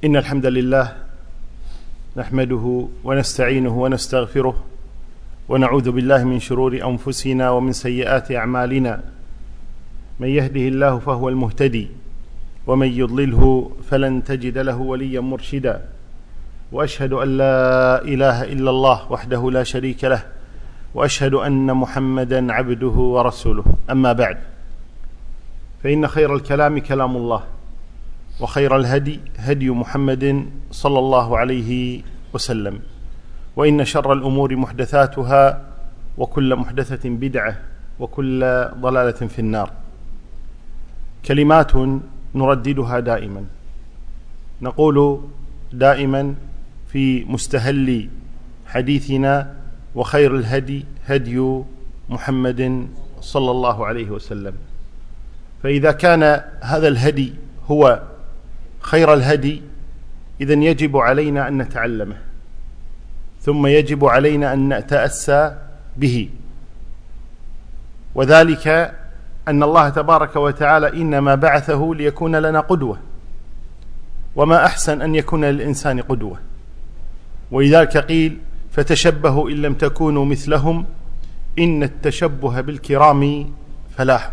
إن الحمد لله نحمده ونستعينه ونستغفره ونعوذ بالله من شرور أنفسنا ومن سيئات أعمالنا. من يهده الله فهو المهتدي ومن يضلله فلن تجد له وليا مرشدا، وأشهد أن لا إله إلا الله وحده لا شريك له، وأشهد أن محمدا عبده ورسوله. أما بعد، فإن خير الكلام كلام الله، وخير الهدي هدي محمد صلى الله عليه وسلم، وإن شر الأمور محدثاتها، وكل محدثة بدعة، وكل ضلالة في النار. كلمات نرددها دائما، نقول دائما في مستهل حديثنا: وخير الهدي هدي محمد صلى الله عليه وسلم. فإذا كان هذا الهدي هو خير الهدي، إذن يجب علينا أن نتعلمه، ثم يجب علينا أن نتأسى به، وذلك أن الله تبارك وتعالى إنما بعثه ليكون لنا قدوة، وما أحسن أن يكون للإنسان قدوة. ولذلك قيل: فتشبهوا إن لم تكونوا مثلهم إن التشبه بالكرام فلاح.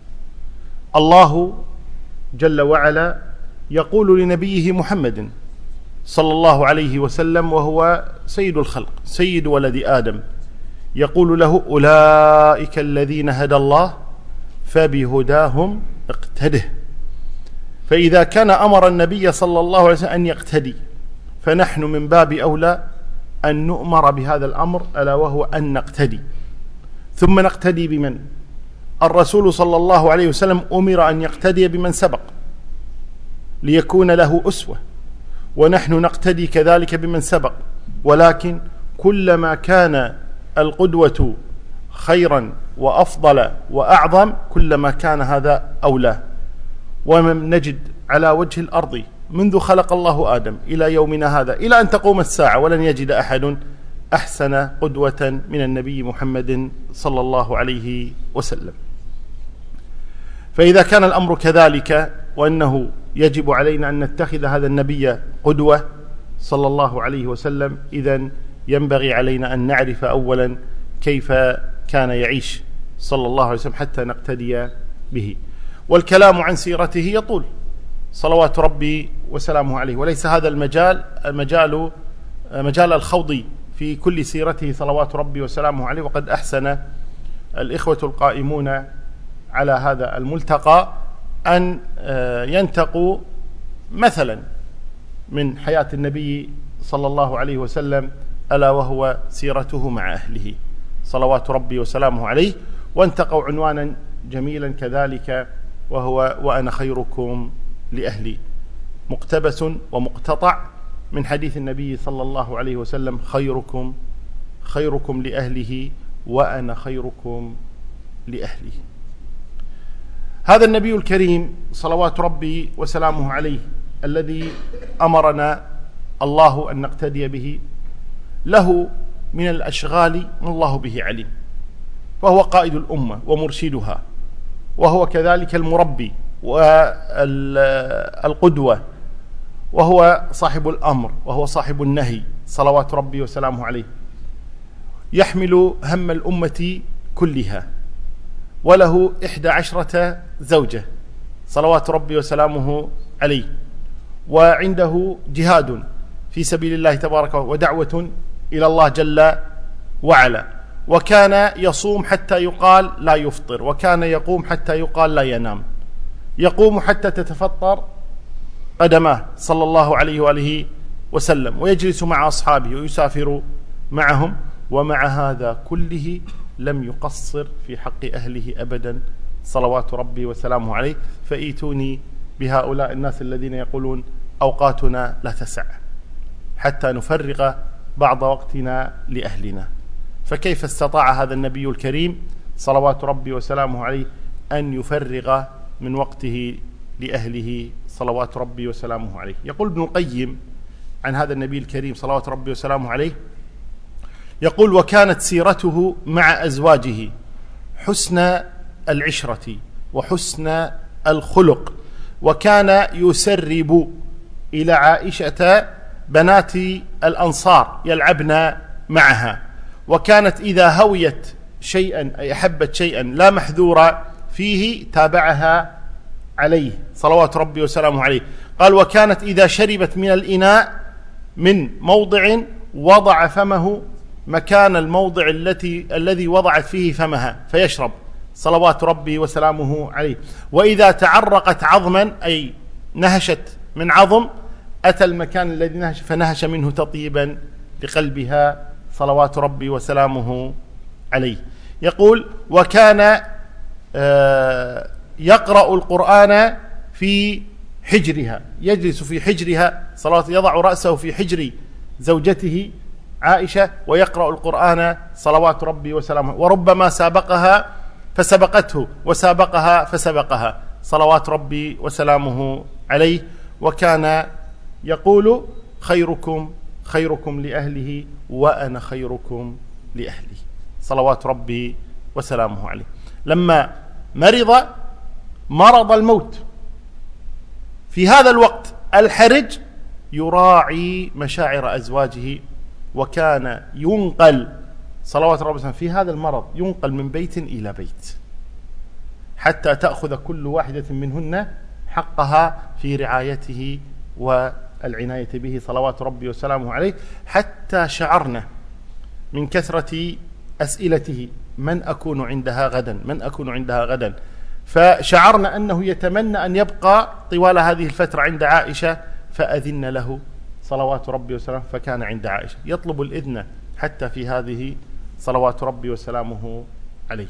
الله جل وعلا يقول لنبيه محمد صلى الله عليه وسلم، وهو سيد الخلق، سيد ولد آدم، يقول له: أولئك الذين هدى الله فبهداهم اقتده. فإذا كان أمر النبي صلى الله عليه وسلم أن يقتدي، فنحن من باب أولى أن نؤمر بهذا الأمر، ألا وهو أن نقتدي. ثم نقتدي بمن؟ الرسول صلى الله عليه وسلم أمر أن يقتدي بمن سبق ليكون له أسوة، ونحن نقتدي كذلك بمن سبق، ولكن كلما كان القدوة خيرا وأفضل وأعظم كلما كان هذا أولى. ومن نجد على وجه الأرض منذ خلق الله آدم إلى يومنا هذا، إلى أن تقوم الساعة، ولن يجد أحد أحسن قدوة من النبي محمد صلى الله عليه وسلم. فإذا كان الأمر كذلك، وأنه يجب علينا أن نتخذ هذا النبي قدوة صلى الله عليه وسلم، إذن ينبغي علينا أن نعرف أولا كيف كان يعيش صلى الله عليه وسلم حتى نقتدي به. والكلام عن سيرته يطول صلوات ربي وسلامه عليه، وليس هذا مجال الخوض في كل سيرته صلوات ربي وسلامه عليه. وقد أحسن الإخوة القائمون على هذا الملتقى أن ينتقوا مثلا من حياة النبي صلى الله عليه وسلم، ألا وهو سيرته مع أهله صلوات ربي وسلامه عليه، وانتقوا عنوانا جميلا كذلك، وهو: وأنا خيركم لأهلي، مقتبس ومقتطع من حديث النبي صلى الله عليه وسلم: خيركم لأهله وأنا خيركم لأهلي. هذا النبي الكريم صلوات ربي وسلامه عليه الذي أمرنا الله أن نقتدي به، له من الأشغال ما الله به عليم، فهو قائد الأمة ومرشدها، وهو كذلك المربي والقدوة، وهو صاحب الأمر، وهو صاحب النهي صلوات ربي وسلامه عليه. يحمل هم الأمة كلها، وله 11 زوجة صلوات ربي وسلامه عليه، وعنده جهاد في سبيل الله تبارك ودعوة إلى الله جل وعلا، وكان يصوم حتى يقال لا يفطر، وكان يقوم حتى يقال لا ينام، يقوم حتى تتفطر قدماه صلى الله عليه وآله وسلم، ويجلس مع أصحابه ويسافر معهم، ومع هذا كله لم يقصر في حق أهله أبدا صلوات ربي وسلامه عليه. فإيتوني بهؤلاء الناس الذين يقولون: أوقاتنا لا تسع حتى نفرغ بعض وقتنا لأهلنا. فكيف استطاع هذا النبي الكريم صلوات ربي وسلامه عليه أن يفرغ من وقته لأهله صلوات ربي وسلامه عليه؟ يقول ابن القيم عن هذا النبي الكريم صلوات ربي وسلامه عليه، يقول: وكانت سيرته مع أزواجه حسن العشرة وحسن الخلق، وكان يسرب إلى عائشة بنات الأنصار يلعبن معها، وكانت إذا هويت شيئا أي أحبت شيئا لا محذور فيه تابعها عليه صلوات ربي وسلامه عليه. قال: وكانت إذا شربت من الإناء من موضع وضع فمه مكان الموضع الذي وضعت فيه فمها فيشرب صلوات ربي وسلامه عليه. وإذا تعرقت عظما أي نهشت من عظم أتى المكان الذي نهش فنهش منه تطيبا لقلبها صلوات ربي وسلامه عليه. يقول: وكان يقرأ القرآن في حجرها، يجلس في حجرها صلوات، يضع رأسه في حجر زوجته عائشة ويقرأ القرآن صلوات ربي وسلامه، وربما سابقها فسبقته وسابقها فسبقها صلوات ربي وسلامه عليه. وكان يقول: خيركم خيركم لأهله وأنا خيركم لأهلي صلوات ربي وسلامه عليه. لما مرض الموت في هذا الوقت الحرج يراعي مشاعر أزواجه، وكان ينقل صلوات ربي وسلامه في هذا المرض ينقل من بيت إلى بيت حتى تأخذ كل واحدة منهن حقها في رعايته والعناية به صلوات ربي وسلامه عليه، حتى شعرنا من كثرة أسئلته: من أكون عندها غدا، من أكون عندها غدا، فشعرنا أنه يتمنى أن يبقى طوال هذه الفترة عند عائشة، فأذن له صلوات ربي وسلامه فكان عند عائشة يطلب الإذن حتى في هذه صلوات ربي وسلامه عليه.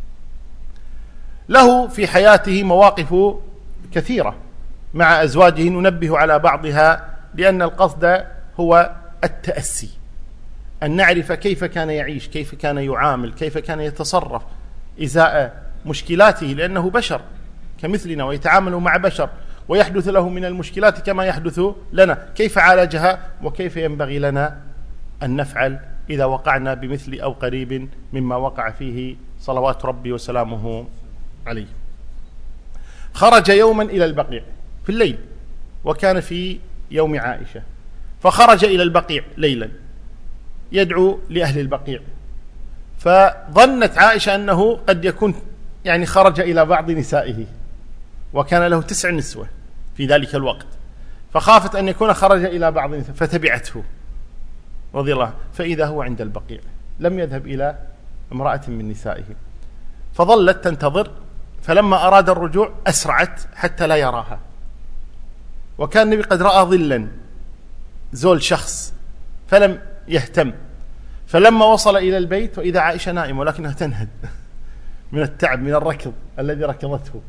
له في حياته مواقف كثيرة مع أزواجه ننبه على بعضها، لأن القصد هو التأسي، أن نعرف كيف كان يعيش، كيف كان يعامل، كيف كان يتصرف إزاء مشكلاته، لأنه بشر كمثلنا ويتعامل مع بشر ويحدث له من المشكلات كما يحدث لنا، كيف عالجها وكيف ينبغي لنا أن نفعل إذا وقعنا بمثل أو قريب مما وقع فيه صلوات ربي وسلامه عليه. خرج يوما إلى البقيع في الليل، وكان في يوم عائشة، فخرج إلى البقيع ليلا يدعو لأهل البقيع، فظنت عائشة أنه قد يكون يعني خرج إلى بعض نسائه، وكان له 9 نسوة في ذلك الوقت، فخافت أن يكون خرج إلى بعض نسائه فتبعته رضي الله، فإذا هو عند البقيع لم يذهب إلى امرأة من نسائه، فظلت تنتظر، فلما أراد الرجوع أسرعت حتى لا يراها، وكان النبي قد رأى ظلا زول شخص فلم يهتم، فلما وصل إلى البيت وإذا عائشة نائمة ولكنها تنهد من التعب من الركض الذي ركضته،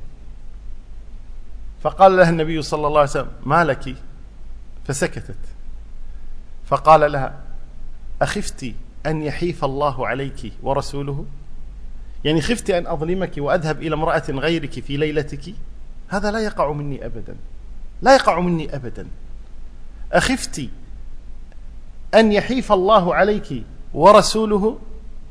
فقال لها النبي صلى الله عليه وسلم: ما لك؟ فسكتت، فقال لها: أخفت أن يحيف الله عليك ورسوله؟ يعني خفت أن أظلمك وأذهب إلى امرأة غيرك في ليلتك؟ هذا لا يقع مني أبدا، لا يقع مني أبدا. أخفت أن يحيف الله عليك ورسوله؟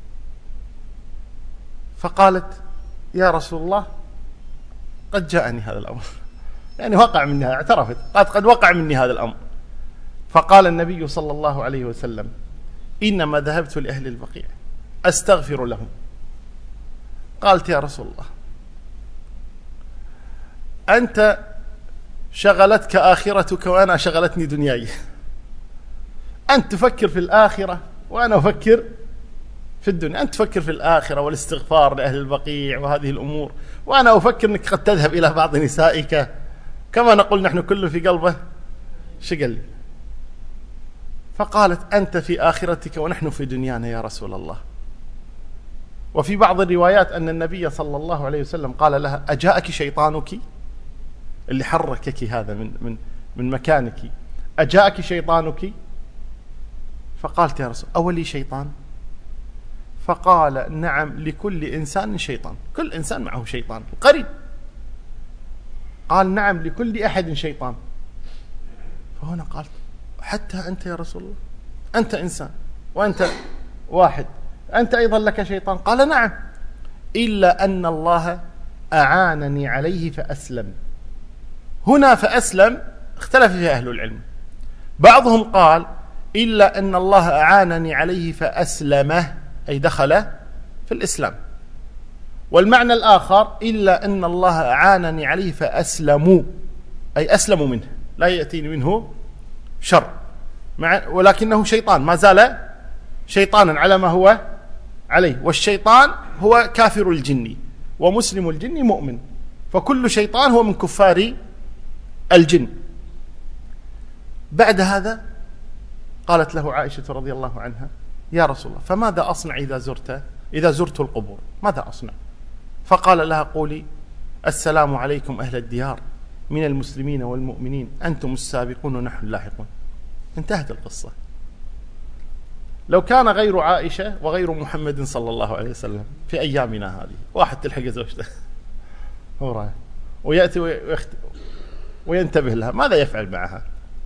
فقالت: يا رسول الله قد جاءني هذا الأمر، يعني وقع منها، اعترفت، قالت قد وقع مني هذا الأمر. فقال النبي صلى الله عليه وسلم: إنما ذهبت لأهل البقيع أستغفر لهم. قالت: يا رسول الله أنت شغلتك آخرتك وأنا شغلتني دنياي، أنت تفكر في الآخرة وأنا أفكر في الدنيا، أنت تفكر في الآخرة والاستغفار لأهل البقيع وهذه الأمور، وأنا أفكر أنك قد تذهب إلى بعض نسائك، كما نقول نحن كل في قلبه شقل. فقالت: أنت في آخرتك ونحن في دنيانا يا رسول الله. وفي بعض الروايات أن النبي صلى الله عليه وسلم قال لها: أجاءك شيطانك؟ اللي حركك هذا من مكانك، أجاءك شيطانك؟ فقالت: يا رسول أولي شيطان؟ فقال: نعم، لكل إنسان شيطان، كل إنسان معه شيطان قريب. قال: نعم، لكل أحد شيطان. فهنا قالت: حتى أنت يا رسول الله؟ أنت إنسان وأنت واحد، أنت أيضا لك شيطان؟ قال: نعم، إلا أن الله أعانني عليه فأسلم. هنا فأسلم اختلف فيها أهل العلم. بعضهم قال إلا أن الله أعانني عليه فأسلمه، أي دخل في الإسلام. والمعنى الآخر إلا أن الله أعانني عليه فأسلموا، أي أسلموا منه، لا يأتيني منه شر، ولكنه شيطان، ما زال شيطانا على ما هو عليه. والشيطان هو كافر الجن، ومسلم الجن مؤمن، فكل شيطان هو من كفار الجن. بعد هذا قالت له عائشة رضي الله عنها: يا رسول الله، فماذا أصنع إذا زرت القبور، ماذا أصنع؟ فقال لها: قولي: السلام عليكم أهل الديار من المسلمين والمؤمنين، أنتم السابقون ونحن اللاحقون. انتهت القصة. لو كان غير عائشة وغير محمد صلى الله عليه وسلم في أيامنا هذه، واحد تلحق زوجته هو رايح ويأتي وينتبه لها، ماذا يفعل معها؟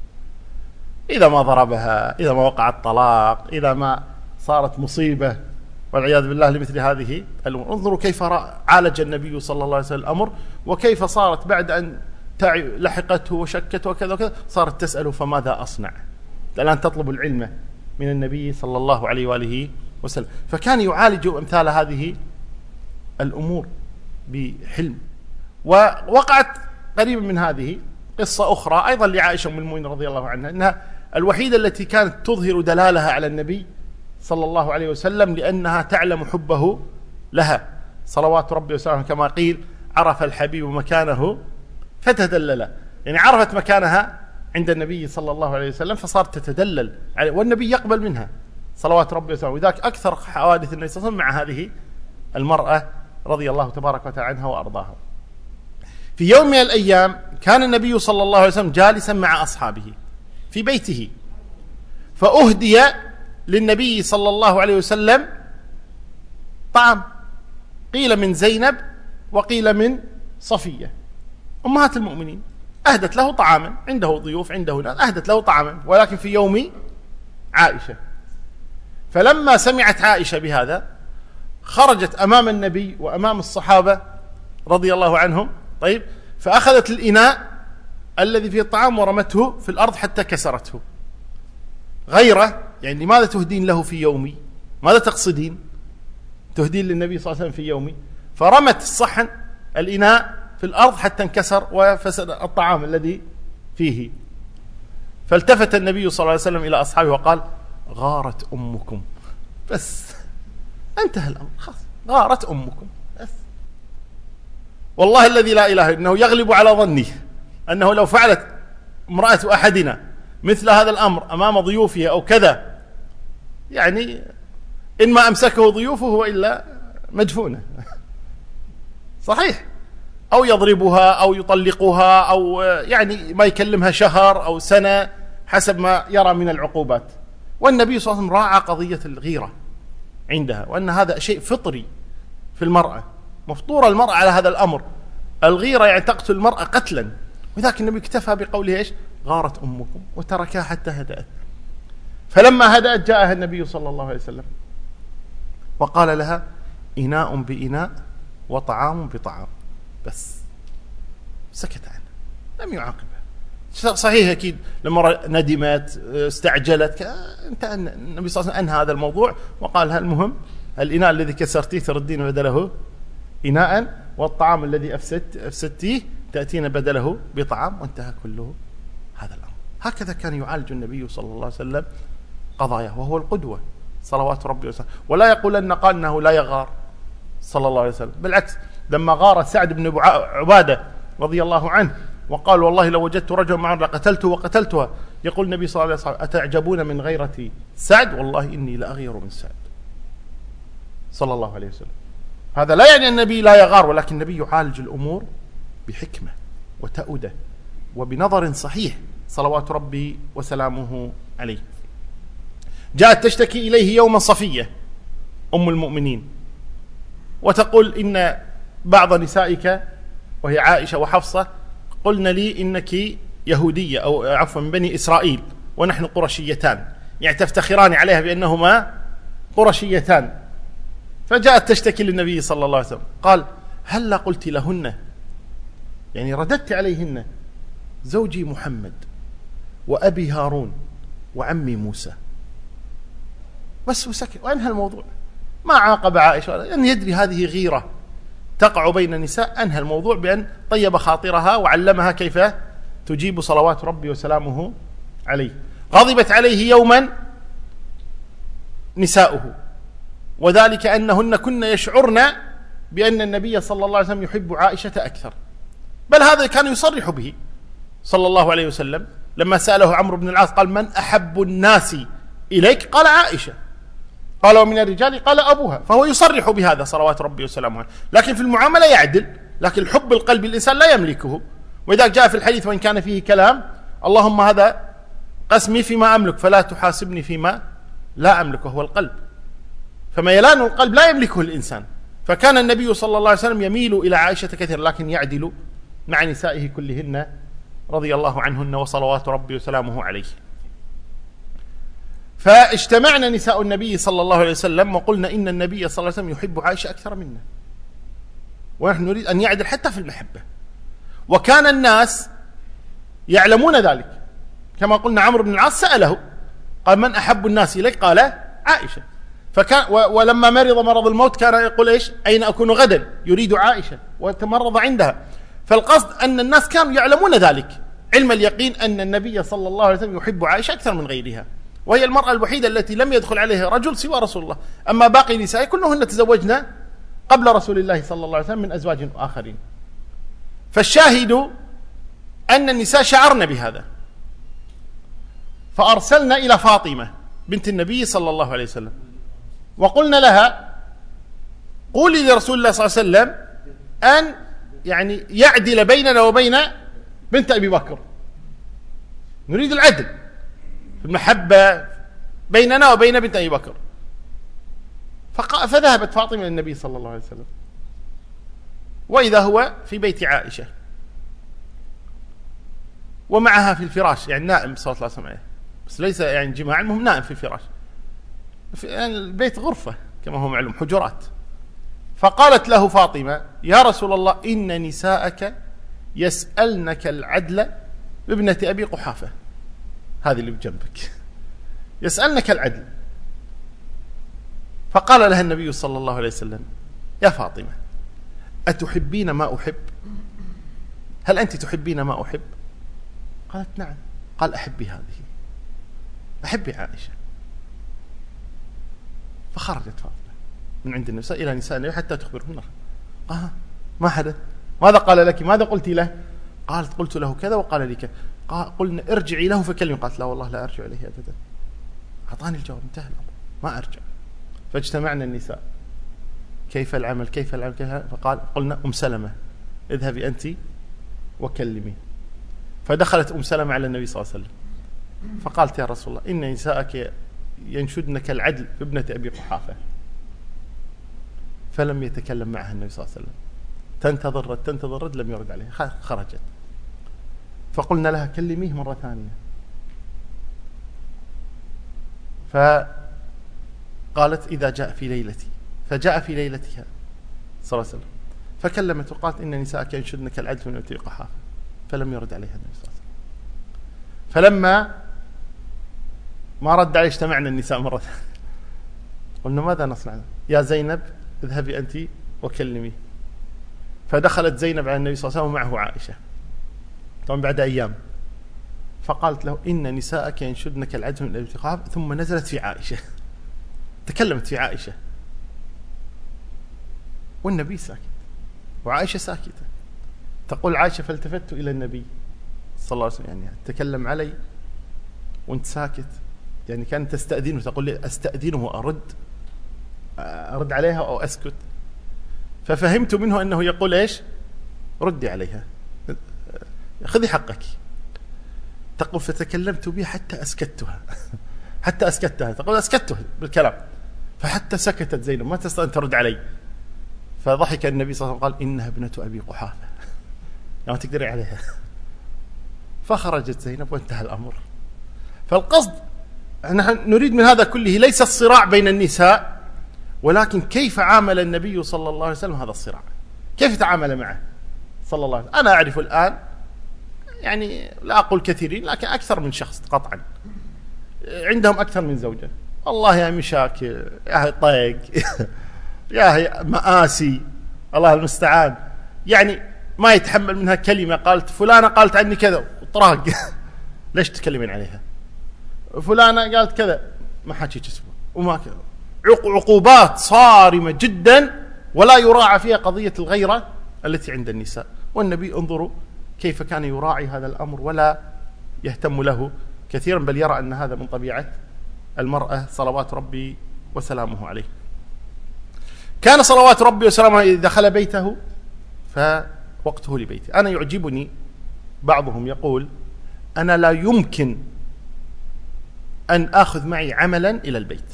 إذا ما ضربها، إذا ما وقع الطلاق، إذا ما صارت مصيبة والعياذ بالله لمثل هذه الأمور. انظروا كيف عالج النبي صلى الله عليه وسلم الأمر، وكيف صارت بعد أن لحقته وشكته وكذا وكذا صارت تسأله: فماذا أصنع؟ الآن تطلب العلم من النبي صلى الله عليه وآله وسلم. فكان يعالج أمثال هذه الأمور بحلم. ووقعت قريبا من هذه قصة أخرى أيضا لعائشة أم المؤمنين رضي الله عنها، إنها الوحيدة التي كانت تظهر دلالها على النبي صلى الله عليه وسلم، لأنها تعلم حبه لها صلوات ربي وسلامه، كما قيل: عرف الحبيب مكانه فتدلل، يعني عرفت مكانها عند النبي صلى الله عليه وسلم فصارت تتدلل عليه، والنبي يقبل منها صلوات ربي وسلامه. وذاك أكثر حوادث النبي صلى الله عليه وسلم مع هذه المرأة رضي الله تبارك وتعالى عنها وأرضاها. في يوم من الأيام كان النبي صلى الله عليه وسلم جالسا مع أصحابه في بيته، فأهدي للنبي صلى الله عليه وسلم طعام، قيل من زينب وقيل من صفية أمهات المؤمنين، أهدت له طعاما، عنده ضيوف عنده ناس، أهدت له طعاما، ولكن في يوم عائشة. فلما سمعت عائشة بهذا خرجت أمام النبي وأمام الصحابة رضي الله عنهم، طيب، فأخذت الإناء الذي فيه الطعام ورمته في الأرض حتى كسرته. غيره، يعني لماذا تهدين له في يومي؟ ماذا تقصدين؟ تهدين للنبي صلى الله عليه وسلم في يومي؟ فرمت الصحن الإناء في الأرض حتى انكسر وفسد الطعام الذي فيه. فالتفت النبي صلى الله عليه وسلم إلى أصحابه وقال: غارت أمكم. بس انتهى الأمر، خلاص، غارت أمكم بس. والله الذي لا إله إنه يغلب على ظني أنه لو فعلت امرأة أحدنا مثل هذا الأمر أمام ضيوفها أو كذا، يعني إنما أمسكه ضيوفه وإلا مدفونة. صحيح، أو يضربها أو يطلقها أو يعني ما يكلمها شهر أو سنة حسب ما يرى من العقوبات. والنبي صلى الله عليه وسلم راعى قضية الغيرة عندها، وأن هذا شيء فطري في المرأة، مفطورة المرأة على هذا الأمر. الغيرة يعني تقتل المرأة قتلا، وذاك النبي اكتفى بقوله إيش؟ غارت أمكم، وتركها حتى هدأت. فلما هدأت جاءها النبي صلى الله عليه وسلم وقال لها: إناء بإناء وطعام بطعام. بس سكت عنه، لم يعاقبها. صحيح أكيد لما ندمت استعجلت، انتهى النبي صلى الله عليه وسلم أنهى هذا الموضوع وقال لها: المهم الإناء الذي كسرتيه تردين بدله إناء، والطعام الذي أفسدتيه تأتين بدله بطعام، وانتهى كله هذا الأمر. هكذا كان يعالج النبي صلى الله عليه وسلم قضاياه، وهو القدوة صلوات ربي وسلم. ولا يقول أن قال أنه لا يغار صلى الله عليه وسلم، بالعكس، لما غار سعد بن عبادة رضي الله عنه وقال: والله لو وجدت رجلا معه لقتلته وقتلتها، يقول النبي صلى الله عليه وسلم: أتعجبون من غيرة سعد؟ والله إني لأغير من سعد صلى الله عليه وسلم. هذا لا يعني أن النبي لا يغار، ولكن النبي يعالج الأمور بحكمة وتأودة وبنظر صحيح صلوات ربي وسلامه عليه. جاءت تشتكي إليه يوما صفية أم المؤمنين وتقول: إن بعض نسائك، وهي عائشة وحفصة، قلن لي إنك يهودية أو عفوا من بني إسرائيل ونحن قرشيتان، يعني تفتخران عليها بأنهما قرشيتان. فجاءت تشتكي للنبي صلى الله عليه وسلم، قال: هل قلت لهن، يعني رددت عليهن زوجي محمد وأبي هارون وعمي موسى، بس وسكت وأنهى الموضوع. ما عاقب عائشة لأن يدري هذه غيرة تقع بين النساء، أنهى الموضوع بأن طيب خاطرها وعلمها كيف تجيب صلوات ربي وسلامه عليه. غضبت عليه يوما نساؤه، وذلك أنهن كن يشعرن بأن النبي صلى الله عليه وسلم يحب عائشة أكثر، بل هذا كان يصرح به صلى الله عليه وسلم. لما سأله عمرو بن العاص قال: من أحب الناس إليك؟ قال: عائشة. قال: ومن الرجال؟ قال: أبوها. فهو يصرح بهذا صلوات ربي وسلامه عليه، لكن في المعاملة يعدل، لكن الحب القلب الإنسان لا يملكه. وإذا جاء في الحديث وإن كان فيه كلام: اللهم هذا قسمي فيما أملك فلا تحاسبني فيما لا أملك، وهو القلب. فميلان القلب لا يملكه الإنسان. فكان النبي صلى الله عليه وسلم يميل إلى عائشة كثيرا، لكن يعدل مع نسائه كلهن رضي الله عنهن وصلوات ربي وسلامه عليه. فاجتمعنا نساء النبي صلى الله عليه وسلم وقلنا إن النبي صلى الله عليه وسلم يحب عائشة أكثر منا، ونحن نريد أن يعدل حتى في المحبة. وكان الناس يعلمون ذلك، كما قلنا عمرو بن العاص سأله قال: من أحب الناس إليك؟ قال: عائشة. فكان ولما مرض الموت كان يقول: إيش؟ أين أكون غدا؟ يريد عائشة وتمرض عندها. فالقصد أن الناس كانوا يعلمون ذلك علم اليقين أن النبي صلى الله عليه وسلم يحب عائشة أكثر من غيرها، وهي المرأة الوحيدة التي لم يدخل عليها رجل سوى رسول الله. أما باقي نساء كلهن تزوجنا قبل رسول الله صلى الله عليه وسلم من أزواج آخرين. فالشاهد أن النساء شعرن بهذا، فأرسلنا إلى فاطمة بنت النبي صلى الله عليه وسلم وقلنا لها: قولي لرسول الله صلى الله عليه وسلم أن يعني يعدل بيننا وبين بنت أبي بكر، نريد العدل في المحبة بيننا وبين بنت أبي بكر. فذهبت فاطمة للنبي صلى الله عليه وسلم، وإذا هو في بيت عائشة ومعها في الفراش، يعني نائم صلى الله عليه وسلم، بس ليس يعني جماع، المهم نائم في الفراش. يعني البيت غرفة كما هو معلوم، حجرات. فقالت له فاطمة: يا رسول الله، إن نساءك يسألنك العدل بابنة أبي قحافة، هذه اللي بجنبك، يسألنك العدل. فقال لها النبي صلى الله عليه وسلم: يا فاطمة، أتحبين ما أحب؟ هل أنت تحبين ما أحب؟ قالت: نعم. قال: أحبي هذه، أحبي عائشة. فخرجت فاطمة من عند النساء إلى نساء النبي حتى تخبرهن. ما حدث؟ ماذا قال لك؟ ماذا قلت له؟ قالت: قلت له كذا وقال لي كذا. قلنا: ارجعي له فكلمي. قالت: لا والله لا أرجع إليه أبدا، أعطاني الجواب، انتهى الأمر، ما أرجع. فاجتمعنا النساء: كيف العمل؟ كيف العمل؟ كيف؟ قلنا: أم سلمة اذهبي أنت وكلمي. فدخلت أم سلمة على النبي صلى الله عليه وسلم فقالت: يا رسول الله، إن نساءك ينشدنك العدل في ابنة أبي قحافة. فلم يتكلم معها النبي صلى الله عليه وسلم، تنتظر لم يرد عليها، خرجت. فقلنا لها: كلميه مرة ثانية. فقالت: إذا جاء في ليلتي. فجاء في ليلتها صلى الله عليه وسلم فكلمت وقالت: إن نساءك ينشدنك العدل في ابنة أبي قحافة. فلم يرد عليها النبي صلى الله عليه وسلم. فلما ما رد عليه اجتمعنا النساء مرة ثانية، قلنا: ماذا نصنع؟ يا زينب اذهبي أنت وكلمي. فدخلت زينب على النبي صلى الله عليه وسلم ومعه عائشة طبعا بعد أيام. فقالت له: إن نساءك ينشدنك العدل من أبي قحافة. ثم نزلت في عائشة، تكلمت في عائشة، والنبي ساكت وعائشة ساكتة. تقول عائشة: فالتفت إلى النبي صلى الله عليه وسلم، يعني تكلم علي وانت ساكت، يعني كانت تستأذنه، تقول لي: أستأذنه أرد عليها أو أسكت؟ ففهمت منه أنه يقول: إيش؟ ردي عليها، خذي حقك. تقول: فتكلمت به حتى أسكتها تقول: أسكتها بالكلام، فحتى سكتت زينب ما تستطيع أن ترد علي. فضحك النبي صلى الله عليه وسلم قال: إنها ابنة أبي قحافة، يعني تقدري عليها. فخرجت زينب وانتهى الأمر. فالقصد نحن نريد من هذا كله ليس الصراع بين النساء، ولكن كيف عامل النبي صلى الله عليه وسلم هذا الصراع، كيف تعامل معه صلى الله عليه وسلم. أنا أعرف الآن يعني لا أقول كثيرين لكن أكثر من شخص قطعا عندهم أكثر من زوجة، والله يا مشاكل يا هي طيق يا هي مآسي، الله المستعان، يعني ما يتحمل منها كلمة، قالت فلانة قالت عني كذا وطراق ليش تتكلمين عليها؟ فلانة قالت كذا ما حكي جسمه وما كذا، عقوبات صارمة جدا ولا يراعى فيها قضية الغيرة التي عند النساء. والنبي انظروا كيف كان يراعي هذا الأمر ولا يهتم له كثيرا، بل يرى أن هذا من طبيعة المرأة صلوات ربي وسلامه عليه. كان صلوات ربي وسلامه عليه إذا دخل بيته فوقته لبيته. أنا يعجبني بعضهم يقول أنا لا يمكن أن أخذ معي عملا إلى البيت،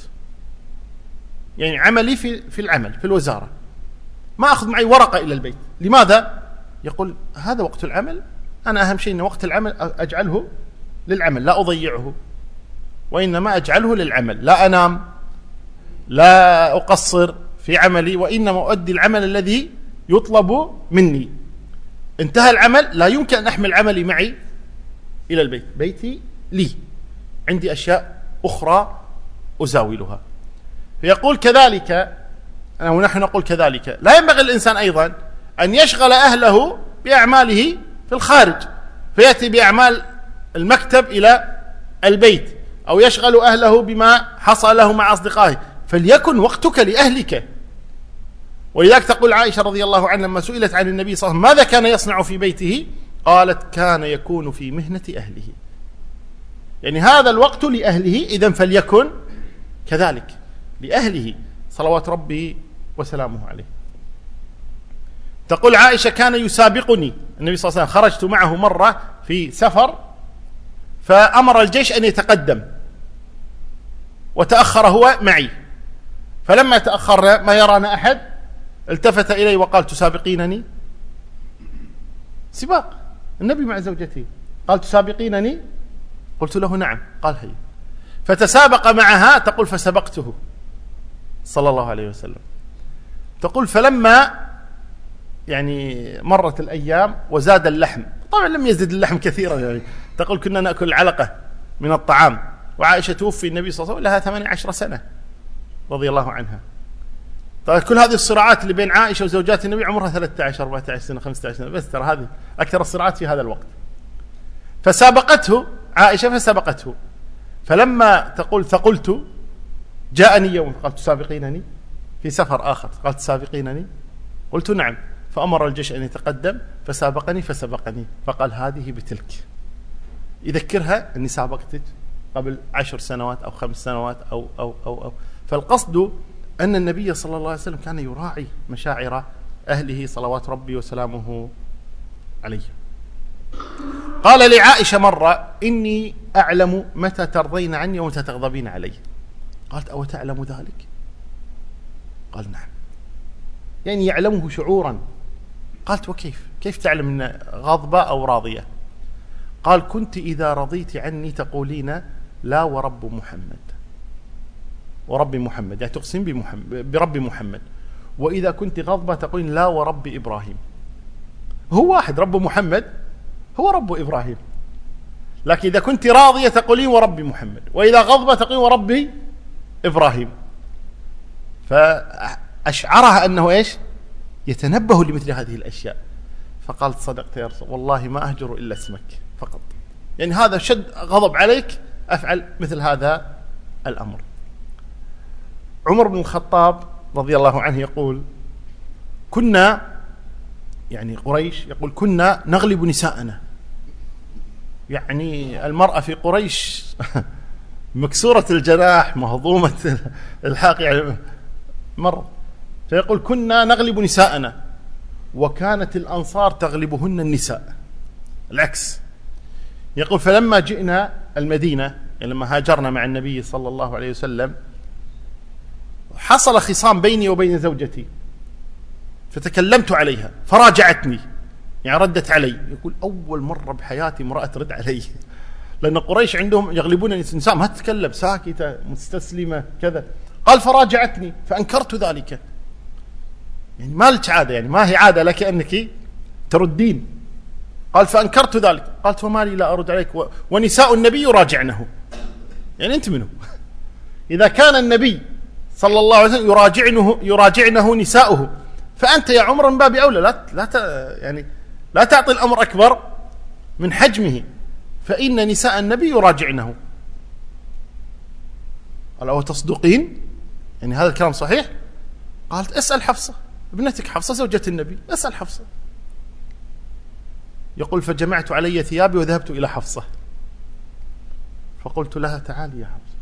يعني عملي في العمل في الوزارة، ما أخذ معي ورقة إلى البيت. لماذا؟ يقول هذا وقت العمل، أنا أهم شيء أن وقت العمل أجعله للعمل، لا أضيعه، وإنما أجعله للعمل، لا أنام لا أقصر في عملي، وإنما أؤدي العمل الذي يطلب مني. انتهى العمل لا يمكن أن أحمل عملي معي إلى البيت، بيتي لي، عندي أشياء أخرى أزاولها. فيقول كذلك ونحن نقول كذلك لا ينبغي الإنسان أيضا أن يشغل أهله بأعماله في الخارج، فيأتي بأعمال المكتب إلى البيت، أو يشغل أهله بما حصل له مع أصدقائه، فليكن وقتك لأهلك. ولذلك تقول عائشة رضي الله عنها لما سئلت عن النبي صلى الله عليه وسلم ماذا كان يصنع في بيته، قالت كان يكون في مهنة أهله، يعني هذا الوقت لأهله، إذن فليكن كذلك لأهله صلوات ربي وسلامه عليه. تقول عائشة كان يسابقني النبي صلى الله عليه وسلم، خرجت معه مرة في سفر فأمر الجيش أن يتقدم وتأخر هو معي، فلما تأخرنا ما يرانا أحد التفت إلي وقال تسابقينني؟ سباق النبي مع زوجته، قال تسابقينني؟ قلت له نعم، قال هي، فتسابق معها. تقول فسبقته صلى الله عليه وسلم. تقول فلما يعني مرت الأيام وزاد اللحم، طبعا لم يزد اللحم كثيرا، يعني تقول كنا نأكل علقة من الطعام، وعائشة توفي النبي صلى الله عليه وسلم لها 18 سنة رضي الله عنها. طيب كل هذه الصراعات اللي بين عائشة وزوجات النبي عمرها 13 14 سنة 15 سنة بس، ترى هذه أكثر الصراعات في هذا الوقت. فسابقته عائشة فسبقته، فلما تقول فقلت جاءني يوم قال تسابقينني في سفر آخر، قال تسابقينني؟ قلت نعم، فأمر الجيش أن يتقدم فسابقني فسبقني، فقال هذه بتلك، يذكرها أني سابقتك قبل 10 سنوات أو 5 سنوات أو. فالقصد أن النبي صلى الله عليه وسلم كان يراعي مشاعر أهله صلوات ربي وسلامه عليه. قال لعائشة مرة إني أعلم متى ترضين عني ومتى تغضبين علي. قالت أو تعلم ذلك؟ قال نعم، يعني يعلمه شعورا. قالت وكيف؟ كيف تعلم أن غضبة أو راضية؟ قال كنت إذا رضيت عني تقولين لا ورب محمد، ورب محمد يعني تقسم برب محمد، وإذا كنت غضبة تقولين لا ورب إبراهيم. هو واحد، رب محمد هو رب إبراهيم، لكن إذا كنت راضية تقولين ورب محمد، وإذا غضبة تقولين ورب إبراهيم. فأشعرها أنه إيش؟ يتنبه لمثل هذه الأشياء. فقالت صدقت يا رسول والله ما أهجر إلا اسمك فقط، يعني هذا شد غضب عليك أفعل مثل هذا الأمر. عمر بن الخطاب رضي الله عنه يقول كنا، يعني قريش، يقول كنا نغلب نساءنا، يعني المرأة في قريش مكسورة الجناح مهضومة الحاق يعني مرة. فيقول كنا نغلب نساءنا وكانت الأنصار تغلبهن النساء، العكس. يقول فلما جئنا المدينة، يعني لما هاجرنا مع النبي صلى الله عليه وسلم، حصل خصام بيني وبين زوجتي، فتكلمت عليها فراجعتني، يعني ردت علي. يقول أول مرة بحياتي امرأة ترد علي، لأن قريش عندهم يغلبون النساء ما تتكلم، ساكتة مستسلمة كذا. قال فراجعتني فأنكرت ذلك، يعني ما لك عادة، يعني ما هي عادة لك أنك تردين. قال فأنكرت ذلك. قالت وما لي لا أرد عليك ونساء النبي يراجعنه. يعني أنت منه؟ إذا كان النبي صلى الله عليه وسلم يراجعنه نساؤه، فأنت يا عمر من باب أولى لا تعطي الأمر أكبر من حجمه، فإن نساء النبي يراجعنه. قال أو تصدقين؟ يعني هذا الكلام صحيح؟ قالت اسأل حفصة ابنتك، حفصة زوجة النبي، اسأل حفصة. يقول فجمعت علي ثيابي وذهبت إلى حفصة فقلت لها تعالي يا حفصة،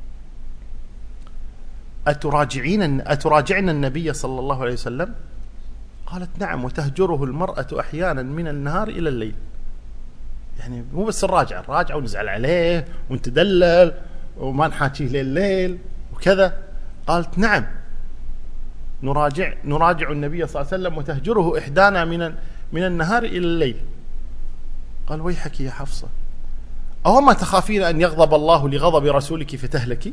أتراجعن النبي صلى الله عليه وسلم؟ قالت نعم، وتهجره المرأة أحيانا من النهار إلى الليل. يعني مو بس الراجع ونزعل عليه ونتدلل وما نحاكيه لليل وكذا. قالت نعم نراجع النبي صلى الله عليه وسلم وتهجره إحدانا من النهار إلى الليل. قال ويحك يا حفصة، أوما تخافين أن يغضب الله لغضب رسولك فتهلكي؟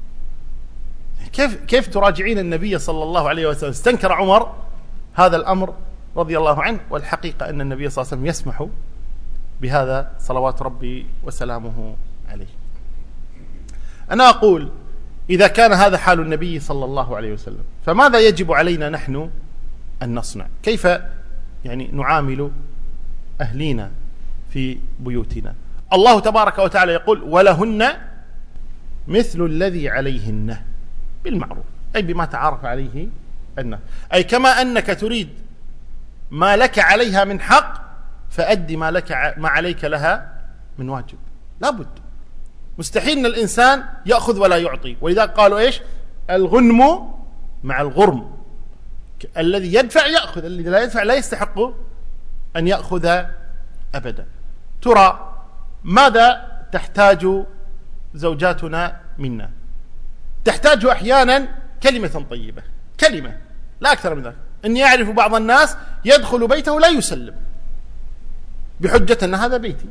كيف تراجعين النبي صلى الله عليه وسلم؟ استنكر عمر هذا الأمر رضي الله عنه، والحقيقة أن النبي صلى الله عليه وسلم يسمح بهذا صلوات ربي وسلامه عليه. أنا أقول إذا كان هذا حال النبي صلى الله عليه وسلم، فماذا يجب علينا نحن أن نصنع؟ كيف نعامل أهلينا في بيوتنا؟ الله تبارك وتعالى يقول ولهن مثل الذي عليهن بالمعروف، أي بما تعارف عليه الناس، أي كما أنك تريد ما لك عليها من حق فأدي ما عليك لها من واجب. لابد، مستحيل أن الإنسان يأخذ ولا يعطي، ولذا قالوا إيش؟ الغنم مع الغرم، الذي يدفع يأخذ، الذي لا يدفع لا يستحق أن يأخذ أبدا. ترى ماذا تحتاج زوجاتنا منا؟ تحتاج أحيانا كلمة طيبة، كلمة لا أكثر من ذلك. أن يعرف بعض الناس يدخل بيته لا يسلم بحجة أن هذا بيتي،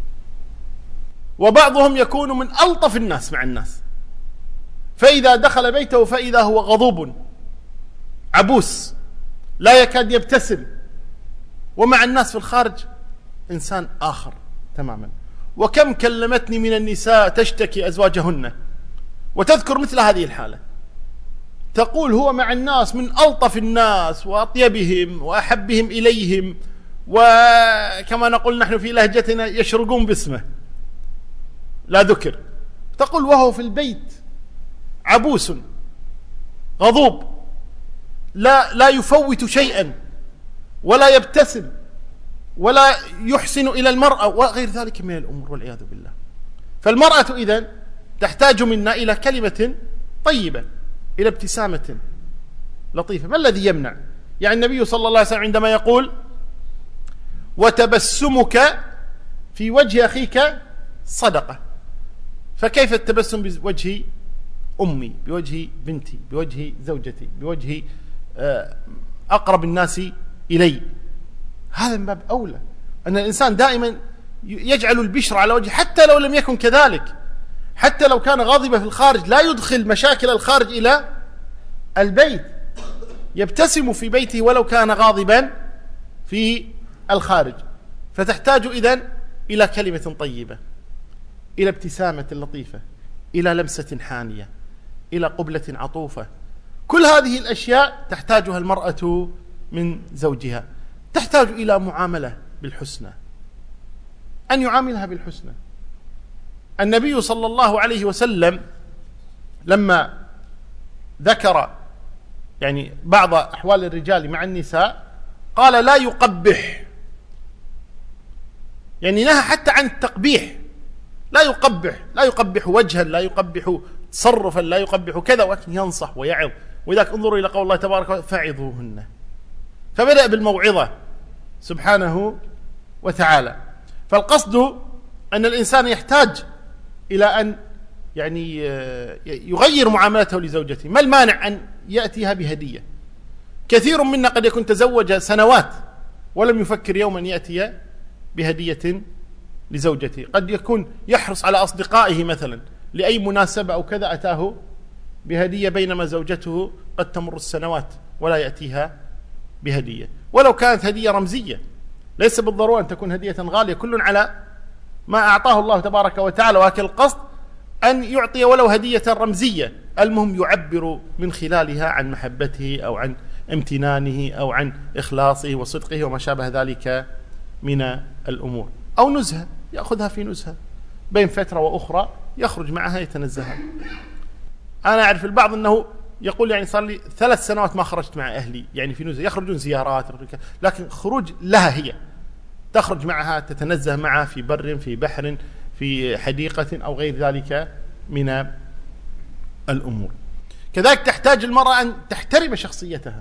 وبعضهم يكون من ألطف الناس مع الناس، فإذا دخل بيته فإذا هو غضوب عبوس لا يكاد يبتسم، ومع الناس في الخارج إنسان آخر تماما. وكم كلمتني من النساء تشتكي أزواجهن وتذكر مثل هذه الحالة، تقول هو مع الناس من ألطف الناس وأطيبهم وأحبهم إليهم، وكما نقول نحن في لهجتنا يشرقون باسمه لا ذكر. تقول وهو في البيت عبوس غضوب لا يفوت شيئا ولا يبتسم ولا يحسن إلى المرأة وغير ذلك من الأمور والعياذ بالله. فالمرأة إذن تحتاج منا إلى كلمة طيبة، إلى ابتسامة لطيفة. ما الذي يمنع؟ يعني النبي صلى الله عليه وسلم عندما يقول وتبسمك في وجه أخيك صدقة، فكيف التبسم بوجه أمي، بوجه بنتي، بوجه زوجتي، بوجه أقرب الناس إلي؟ هذا من باب أولى أن الإنسان دائما يجعل البشر على وجهه، حتى لو لم يكن كذلك، حتى لو كان غاضبا في الخارج لا يدخل مشاكل الخارج إلى البيت، يبتسم في بيته ولو كان غاضبا في الخارج. فتحتاج إذن إلى كلمة طيبة، إلى ابتسامة لطيفة، إلى لمسة حانية، إلى قبلة عطوفة. كل هذه الأشياء تحتاجها المرأة من زوجها. تحتاج إلى معاملة بالحسنى، أن يعاملها بالحسنى. النبي صلى الله عليه وسلم لما ذكر بعض أحوال الرجال مع النساء قال لا يقبح، نهى حتى عن التقبيح. لا يقبح وجها، لا يقبح تصرفا، لا يقبح كذا، ولكن ينصح ويعظ. وذاك انظروا إلى قول الله تبارك وتعالى فعظوهن، فبدأ بالموعظة سبحانه وتعالى. فالقصد أن الإنسان يحتاج إلى أن يغير معاملته لزوجته. ما المانع أن يأتيها بهدية؟ كثير منا قد يكون تزوج سنوات ولم يفكر يوما يأتي بهدية لزوجته. قد يكون يحرص على أصدقائه مثلا لأي مناسبة أو كذا أتاه بهدية، بينما زوجته قد تمر السنوات ولا يأتيها بهدية، ولو كانت هدية رمزية. ليس بالضرورة أن تكون هدية غالية، كل على ما أعطاه الله تبارك وتعالى، ولكن القصد أن يعطي ولو هدية رمزية، المهم يعبر من خلالها عن محبته أو عن امتنانه أو عن إخلاصه وصدقه وما شابه ذلك من الأمور. أو نزهة، يأخذها في نزهة بين فترة وأخرى يخرج معها يتنزهها. أنا أعرف البعض أنه يقول يعني صار لي 3 سنوات ما خرجت مع أهلي، يعني في نزهة، يخرجون زيارات، لكن خروج لها هي، تخرج معها تتنزه معها في بر في بحر في حديقة أو غير ذلك من الأمور. كذلك تحتاج المرأة أن تحترم شخصيتها،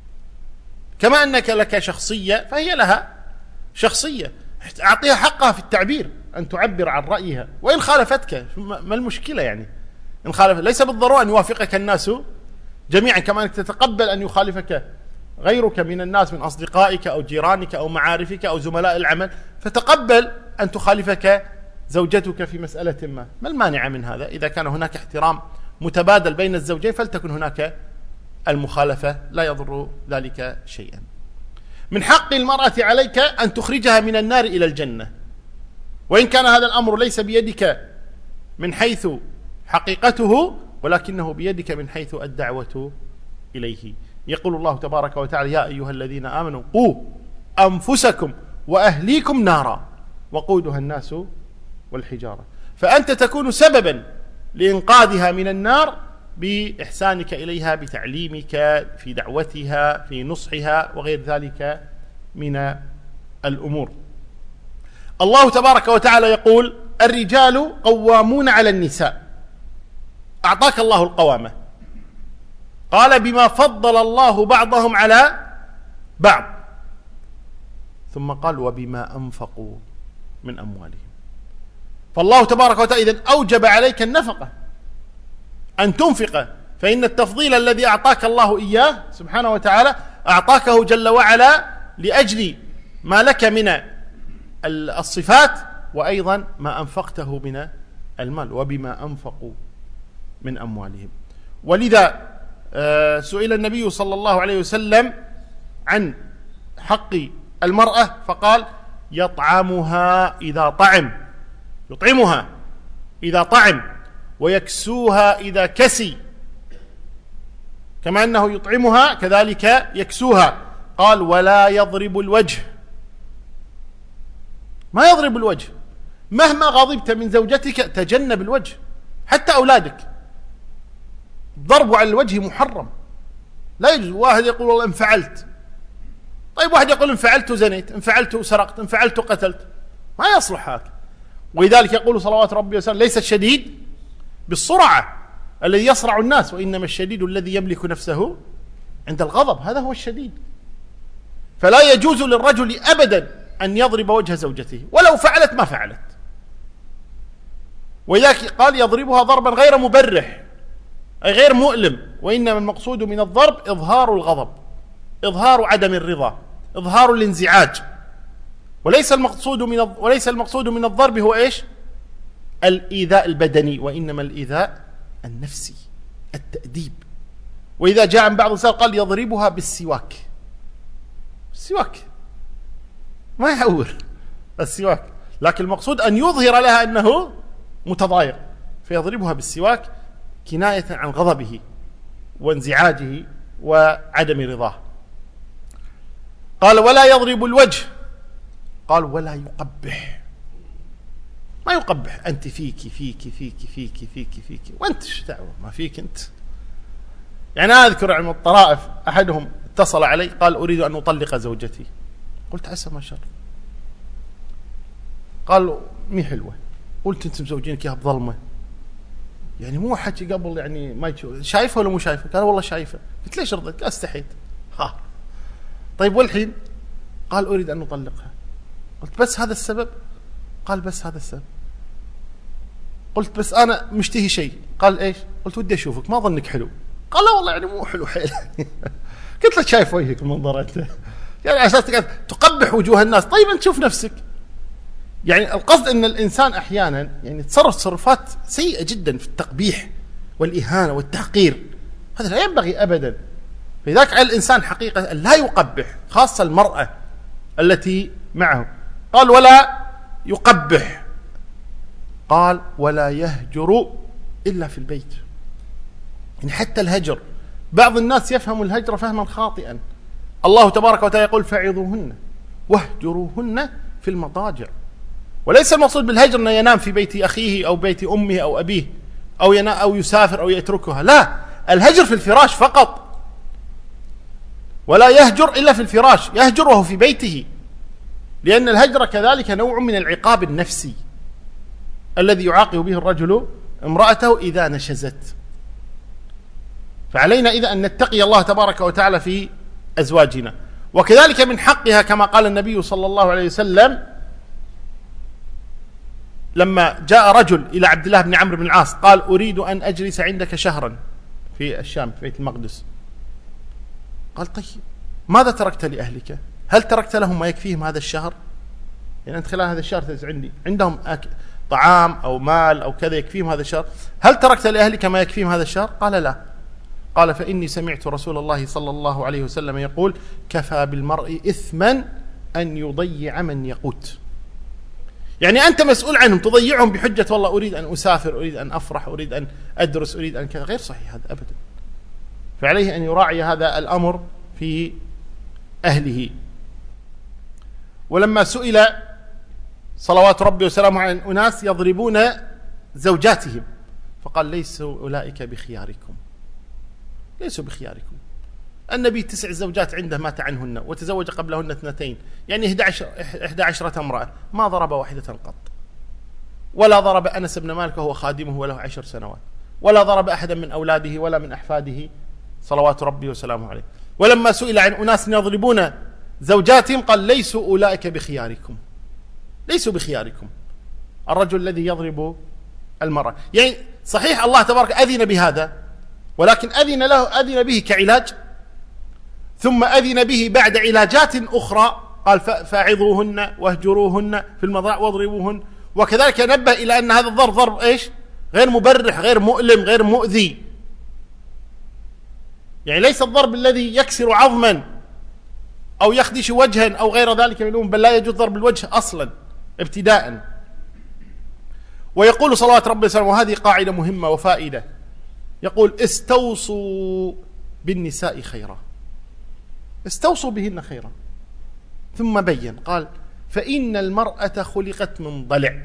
كما أنك لك شخصية فهي لها شخصية، أعطيها حقها في التعبير، أن تعبر عن رأيها، وإن خالفتك ما المشكلة يعني؟ إن خالف ليس بالضرورة أن يوافقك الناس جميعا، كما أنك تتقبل أن يخالفك غيرك من الناس من أصدقائك أو جيرانك أو معارفك أو زملاء العمل، فتقبل أن تخالفك زوجتك في مسألة ما المانع من هذا؟ إذا كان هناك احترام متبادل بين الزوجين فلتكن هناك المخالفة، لا يضر ذلك شيئا. من حق المرأة عليك أن تخرجها من النار إلى الجنة، وإن كان هذا الأمر ليس بيدك من حيث حقيقته، ولكنه بيدك من حيث الدعوة إليه. يقول الله تبارك وتعالى: يا أيها الذين آمنوا قوا أنفسكم وأهليكم نارا وقودها الناس والحجارة. فأنت تكون سببا لإنقاذها من النار بإحسانك إليها، بتعليمك في دعوتها في نصحها وغير ذلك من الأمور. الله تبارك وتعالى يقول: الرجال قوامون على النساء. أعطاك الله القوامة، قال: بما فضل الله بعضهم على بعض، ثم قال: وبما أنفقوا من أموالهم. فالله تبارك وتعالى إذن أوجب عليك النفقة، أن تنفق، فإن التفضيل الذي أعطاك الله إياه سبحانه وتعالى أعطاكه جل وعلا لأجل ما لك من الصفات، وأيضا ما أنفقته من المال، وبما أنفقوا من أموالهم. ولذا سئل النبي صلى الله عليه وسلم عن حق المرأة فقال: يطعمها إذا طعم ويكسوها إذا كسي، كما أنه يطعمها كذلك يكسوها. قال: ولا يضرب الوجه، ما يضرب الوجه، مهما غضبت من زوجتك تجنب الوجه، حتى أولادك ضرب على الوجه محرم، لا يجوز. واحد يقول والله إن فعلت، طيب واحد يقول إن فعلت زنيت، إن فعلت سرقت، إن فعلت قتلت، ما يصلح هذا. ولذلك يقول صلوات ربي وسلم: ليس الشديد بالسرعة الذي يصرع الناس، وإنما الشديد الذي يملك نفسه عند الغضب، هذا هو الشديد. فلا يجوز للرجل أبدا أن يضرب وجه زوجته ولو فعلت ما فعلت. ولذلك قال: يضربها ضربا غير مبرح، أي غير مؤلم، وإنما المقصود من الضرب إظهار الغضب، إظهار عدم الرضا، إظهار الانزعاج، وليس المقصود من الضرب هو إيش؟ الإيذاء البدني، وإنما الإيذاء النفسي، التأديب. وإذا جاء عن بعض السلف قال: يضربها بالسواك. السواك ما يعور السواك، لكن المقصود أن يظهر لها أنه متضايق، فيضربها بالسواك كناية عن غضبه وانزعاجه وعدم رضاه. قال: ولا يضرب الوجه. قال: ولا يقبح، ما يقبح، أنت فيك فيك فيك فيك فيك فيك، وأنت ايش دعوة، ما فيك أنت. يعني أذكر عن الطرائف أحدهم اتصل علي قال: أريد أن أطلق زوجتي. قلت: عسى ما شاء الله. قال: مي حلوة. قلت: أنت مزوجينك إياها بظلمة، يعني مو حكي قبل، يعني ما شايفه ولا مو شايفه؟ قال: والله شايفه. قلت: ليش رضيت؟ قال: استحيت. طيب والحين؟ قال: أريد أن أطلقها. قلت: بس هذا السبب؟ قال: بس هذا السبب. قلت: بس أنا مشتهي شيء. قال: إيش؟ قلت: ودي أشوفك، ما ظنك حلو. قال: لا والله يعني مو حلو حيل. قلت له: شايف وجهك المنظر أنت، يعني أساس تقبح وجوه الناس. طيب أنت شوف نفسك. يعني القصد أن الإنسان أحيانا يعني تصرفات سيئة جدا في التقبيح والإهانة والتحقير، هذا لا ينبغي أبدا. فلذلك على الإنسان حقيقة لا يقبح، خاصة المرأة التي معه. قال ولا يقبح، قال ولا يهجر إلا في البيت. يعني حتى الهجر، بعض الناس يفهم الهجر فهما خاطئا. الله تبارك وتعالى يقول فعظوهن واهجروهن في المضاجع، وليس المقصود بالهجر أنه ينام في بيت أخيه أو بيت أمه أو أبيه أو يسافر أو يتركها، لا، الهجر في الفراش فقط. ولا يهجر إلا في الفراش، يهجر وهو في بيته، لأن الهجر كذلك نوع من العقاب النفسي الذي يعاقب به الرجل امرأته إذا نشزت. فعلينا إذا أن نتقي الله تبارك وتعالى في أزواجنا. وكذلك من حقها كما قال النبي صلى الله عليه وسلم لما جاء رجل إلى عبد الله بن عمرو بن العاص قال أريد أن أجلس عندك شهرا في الشام في بيت المقدس. قال طيب ماذا تركت لأهلك؟ هل تركت لهم ما يكفيهم هذا الشهر؟ يعني أنت خلال هذا الشهر عندهم طعام أو مال أو كذا يكفيهم هذا الشهر، هل تركت لأهلك ما يكفيهم هذا الشهر؟ قال لا. قال فإني سمعت رسول الله صلى الله عليه وسلم يقول كفى بالمرء إثما أن يضيع من يقوت. يعني أنت مسؤول عنهم، تضيعهم بحجة والله أريد أن أسافر، أريد أن أفرح، أريد أن أدرس، أريد أن كذا. غير صحيح هذا أبدا. فعليه أن يراعي هذا الأمر في أهله. ولما سئل صلوات ربي وسلامه عن أناس يضربون زوجاتهم فقال ليسوا أولئك بخياركم، ليسوا بخياركم. النبي 9 زوجات عنده مات عنهن وتزوج قبلهن 2، يعني 11 امرأة، ما ضرب واحدة قط، ولا ضرب أنس بن مالك وهو خادمه وله 10 سنوات، ولا ضرب أحدا من أولاده ولا من أحفاده صلوات ربي وسلامه عليه. ولما سئل عن أناس يضربون زوجاتهم قال ليسوا أولئك بخياركم، ليسوا بخياركم. الرجل الذي يضرب المرأة، يعني صحيح الله تبارك أذن بهذا، ولكن أذن به كعلاج، ثم أذن به بعد علاجات أخرى، قال فاعظوهن واهجروهن في المضاجع واضربوهن. وكذلك نبه إلى أن هذا الضرب ضرب إيش؟ غير مبرح، غير مؤلم، غير مؤذي. يعني ليس الضرب الذي يكسر عظما أو يخدش وجها أو غير ذلك من الأمور، بل لا يجوز ضرب الوجه أصلا ابتداء. ويقول صلوات ربي وسلامه، وهذه قاعدة مهمة وفائدة، يقول استوصوا بالنساء خيرا، استوصوا بهن خيرا. ثم بين قال فإن المرأة خلقت من ضلع،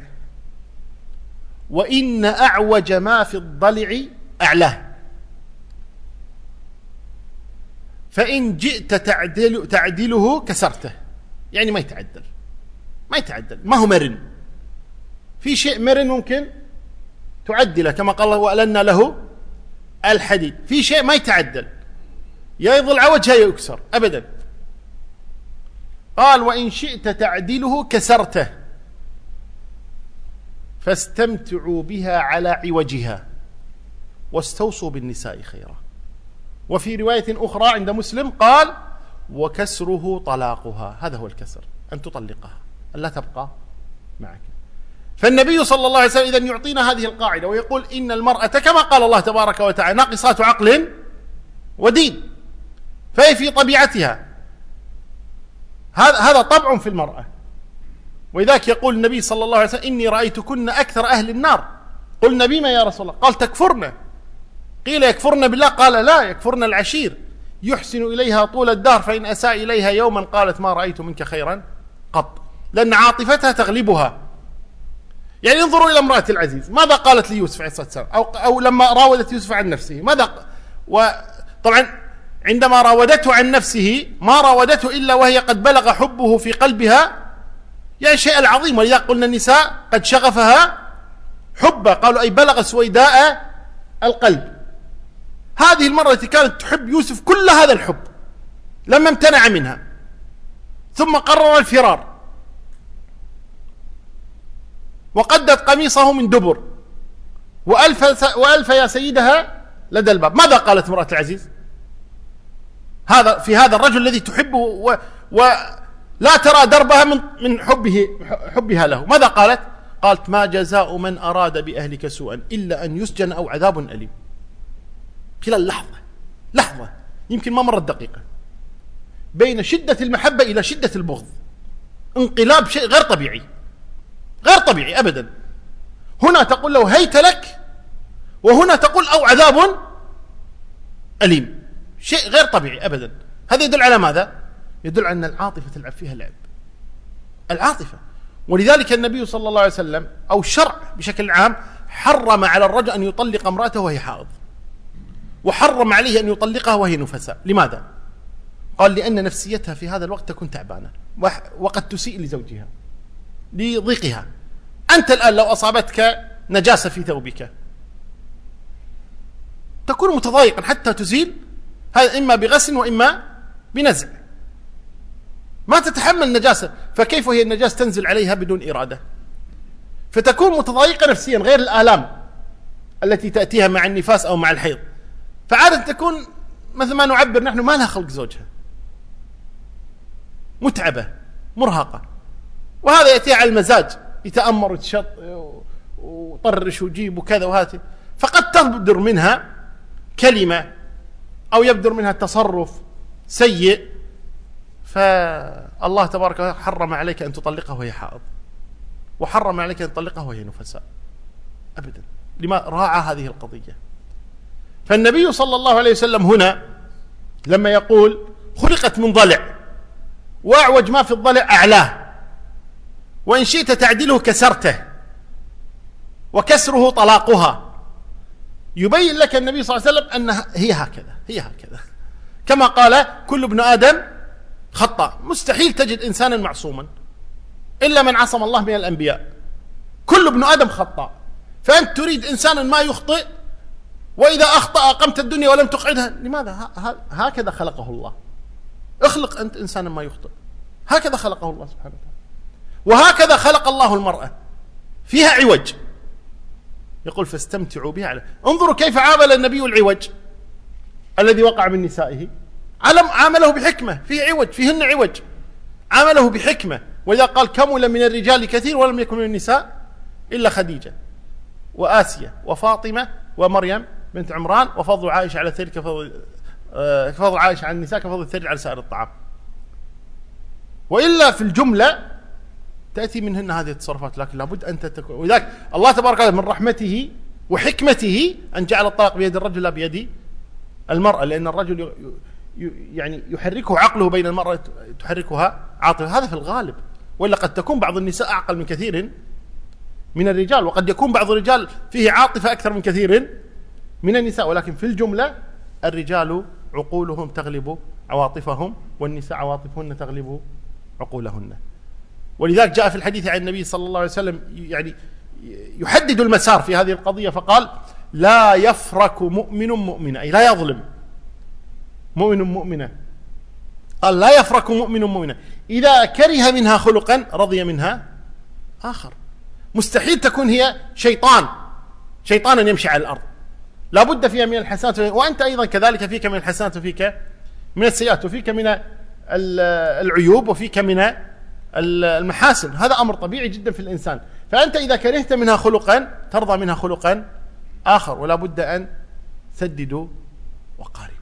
وإن أعوج ما في الضلع أعلاه، فإن جئت تعدله كسرته. يعني ما يتعدل، ما يتعدل، ما هو مرن. في شيء مرن ممكن تعدله كما قال الله وألنا له الحديد، في شيء ما يتعدل، يا يظل عوج يا يكسر أبدا. قال وإن شئت تعدله كسرته، فاستمتعوا بها على عوجها واستوصوا بالنساء خيرا. وفي رواية أخرى عند مسلم قال وكسره طلاقها، هذا هو الكسر، أن تطلقها، أن لا تبقى معك. فالنبي صلى الله عليه وسلم إذن يعطينا هذه القاعدة ويقول إن المرأة كما قال الله تبارك وتعالى ناقصات عقل ودين، فهي في طبيعتها هذا طبع في المرأة. ولذلك يقول النبي صلى الله عليه وسلم إني رأيتكن أكثر أهل النار. قلنا بما يا رسول الله؟ قال تكفرن. قيل يكفرن بالله؟ قال لا، يكفرن العشير، يحسن إليها طول الدهر فإن أساء إليها يوما قالت ما رأيت منك خيرا قط، لأن عاطفتها تغلبها. يعني انظروا إلى امرأة العزيز ماذا قالت ليوسف عليه الصلاة والسلام، أو لما راودت يوسف عن نفسه ماذا وطبعا عندما راودته عن نفسه ما راودته إلا وهي قد بلغ حبه في قلبها، يعني شيء العظيم. ولذلك قلنا النساء قد شغفها حبا، قالوا أي بلغ سويداء القلب. هذه المرة التي كانت تحب يوسف كل هذا الحب لما امتنع منها، ثم قرر الفرار وقدت قميصه من دبر وألف يا سيدها لدى الباب. ماذا قالت امرأة العزيز هذا في هذا الرجل الذي تحبه ولا ترى دربها من حبها له؟ ماذا قالت؟ قالت ما جزاء من أراد بأهلك سوءا إلا أن يسجن أو عذاب أليم. خلال لحظة يمكن ما مرت دقيقة بين شدة المحبة إلى شدة البغض. انقلاب شيء غير طبيعي، غير طبيعي أبدا. هنا تقول له هيت لك، وهنا تقول أو عذاب أليم، شيء غير طبيعي أبدا. هذا يدل على ماذا؟ يدل على أن العاطفة تلعب فيها لعب، العاطفة. ولذلك النبي صلى الله عليه وسلم أو الشرع بشكل عام حرم على الرجل أن يطلق امرأته وهي حائض، وحرم عليه أن يطلقها وهي نفساء. لماذا؟ قال لأن نفسيتها في هذا الوقت تكون تعبانة، وقد تسيء لزوجها لضيقها. أنت الآن لو أصابتك نجاسة في ثوبك تكون متضايقا حتى تزيل، هذا إما بغسل وإما بنزع، ما تتحمل النجاسة، فكيف هي النجاسة تنزل عليها بدون إرادة؟ فتكون متضايقة نفسيا، غير الآلام التي تأتيها مع النفاس أو مع الحيض. فعادة تكون مثل ما نعبر نحن ما لها خلق زوجها، متعبة مرهقة، وهذا يأتيها على المزاج، يتأمر وتشط وطرش وجيب وكذا وهاتي، فقد تبدر منها كلمة أو يبدر منها تصرف سيء، فالله تبارك وتعالى حرم عليك أن تطلقها وهي حائض، وحرم عليك أن تطلقها وهي نفساء أبدا. لما راعى هذه القضية. فالنبي صلى الله عليه وسلم هنا لما يقول خلقت من ضلع، وأعوج ما في الضلع أعلاه، وإن شئت تعدله كسرته، وكسره طلاقها، يبين لك النبي صلى الله عليه وسلم أنها هي هكذا، هي هكذا. كما قال كل ابن آدم خطأ، مستحيل تجد إنسانا معصوما إلا من عصم الله من الأنبياء، كل ابن آدم خطأ. فأنت تريد إنسانا ما يخطئ، وإذا أخطأ أقمت الدنيا ولم تقعدها. لماذا؟ هكذا خلقه الله. اخلق أنت إنسانا ما يخطئ، هكذا خلقه الله سبحانه وتعالى. وهكذا خلق الله المرأة فيها عوج، يقول فاستمتعوا بها. انظروا كيف عامل النبي العوج الذي وقع من نسائه، عامله بحكمة، فيه عوج، فيهن عوج، عامله بحكمة. وإذا قال كمل من الرجال كثير ولم يكن من النساء إلا خديجة وآسيا وفاطمة ومريم بنت عمران، وفضل عائشة على الثلج كفضل عائشة على النساء كفضل الثلج على سائر الطعام. وإلا في الجملة تأتي منهن هذه التصرفات، لكن لابد أن تكون. وذلك الله تبارك وتعالى من رحمته وحكمته أن جعل الطلاق بيد الرجل لا بيد المرأة، لأن الرجل يعني يحركه عقله بين المرأة تحركها عاطفة، هذا في الغالب. وإلا قد تكون بعض النساء أعقل من كثير من الرجال، وقد يكون بعض الرجال فيه عاطفة أكثر من كثير من النساء، ولكن في الجملة الرجال عقولهم تغلب عواطفهم، والنساء عواطفهن تغلب عقولهن. ولذلك جاء في الحديث عن النبي صلى الله عليه وسلم يعني يحدد المسار في هذه القضية، فقال لا يفرك مؤمن مؤمنة، أي لا يظلم مؤمن مؤمنة. قال لا يفرك مؤمن مؤمنة إذا كره منها خلقا رضي منها آخر. مستحيل تكون هي شيطانا يمشي على الأرض، لا بد فيها من الحسنات، وأنت أيضا كذلك فيك من الحسنات وفيك من السيئات، وفيك من العيوب وفيك من المحاسن. هذا أمر طبيعي جدا في الإنسان. فأنت إذا كرهت منها خلقا ترضى منها خلقا آخر، ولا بد أن سددوا وقاربوا.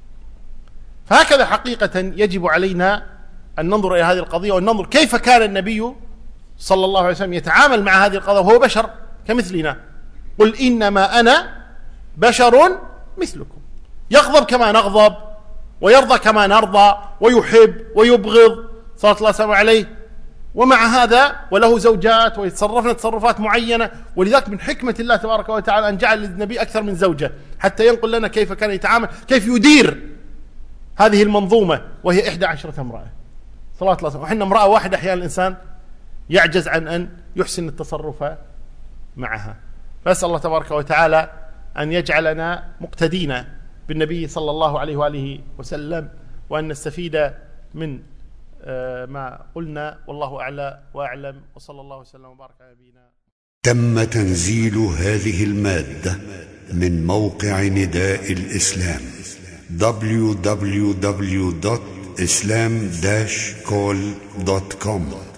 فهكذا حقيقة يجب علينا أن ننظر إلى هذه القضية، وأن ننظر كيف كان النبي صلى الله عليه وسلم يتعامل مع هذه القضية وهو بشر كمثلنا. قل إنما أنا بشر مثلكم، يغضب كما نغضب، ويرضى كما نرضى، ويحب ويبغض صلى الله عليه عليه. ومع هذا وله زوجات ويتصرفن تصرفات معينة. ولذلك من حكمة الله تبارك وتعالى أن جعل للنبي أكثر من زوجة، حتى ينقل لنا كيف كان يتعامل، كيف يدير هذه المنظومة، وهي 11 امرأة صلى الله عليه وسلم. وحنا امرأة واحدة أحيانا الإنسان يعجز عن أن يحسن التصرف معها. فأسأل الله تبارك وتعالى أن يجعلنا مقتدين بالنبي صلى الله عليه وآله وسلم، وأن نستفيد من ما قلنا. والله أعلى وأعلم، وصلى الله وسلم وبارك على نبينا. تم تنزيل هذه المادة من موقع نداء الإسلام www.islam-call.com